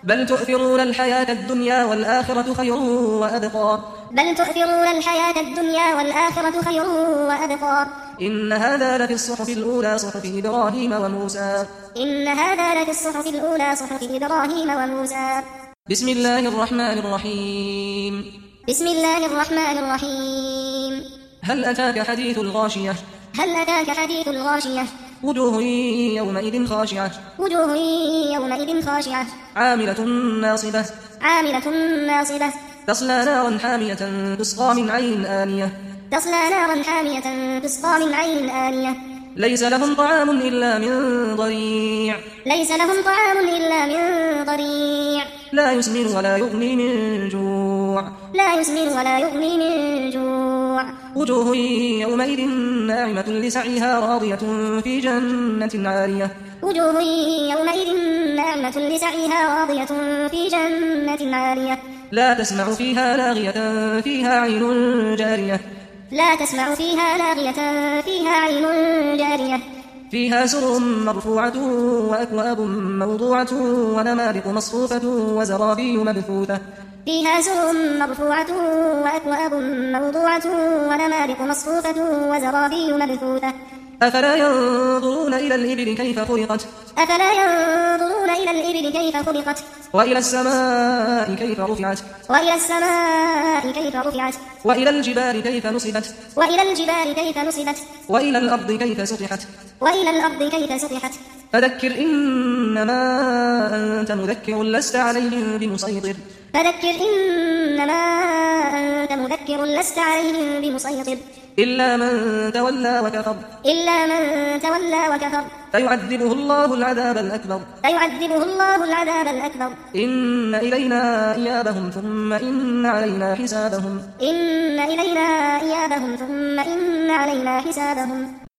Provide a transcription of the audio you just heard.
بل تؤثرون الحياة الدنيا والآخرة خير وأبقى بل تؤثرون الحياة الدنيا والآخرة خير وأبقى إن هذا لفي الصحف الأولى صحف إبراهيم وموسى إن هذا لفي الصحف الأولى صحف إبراهيم وموسى بسم الله الرحمن الرحيم بسم الله الرحمن الرحيم هل أتاك حديث الغاشية هل أتاك حديث الغاشية وجوه يومئذ خاشعة وجوه يومئذ خاشعة عاملة ناصبة عاملة ناصبة تصلى نارا حامية تسقى من عين آنية تصلى نارا حامية تسقى من عين آنية ليس لهم طعام إلا من ضريع ليس لهم طعام إلا من ضريع لا يسمن ولا يغني من جوع لا يسمن ولا يغني من جوع وجوه يومئذ ناعمة لسعيها راضية في جنة عالية وجوه يومئذ ناعمة لسعيها راضية في جنة عالية لا تسمع فيها لاغية فيها عين جارية لا تسمع فيها لاغية فيها عين جارية فيها سرر مرفوعة وأكواب موضوعة ونمارق مصفوفة وزرابي مبثوثة فيها سرر مرفوعة وأكواب موضوعة ونمارق مصفوفة وزرابي مبثوثة أفلا ينظرون إلى الإبل كيف خلقت أفلا ينظرون إلى الإبل كيف خلقت وإلى السماء كيف رفعت وإلى السماء كيف رفعت وإلى الجبال كيف نصبت وإلى الجبال كيف نصبت وإلى الأرض كيف سطحت وإلى الأرض كيف سطحت فذكر إنما أنت مذكر لست عليهم بمسيطر فذكر إنما أنت مذكر لست عليهم بمسيطر إلا من تولى وكفر إلا من تولى وكفر فيعذبه الله العذاب الأكبر فيعذبه الله العذاب الأكبر إن إلينا إيابهم ثم إن علينا حسابهم إن إلينا إيابهم ثم إن علينا حسابهم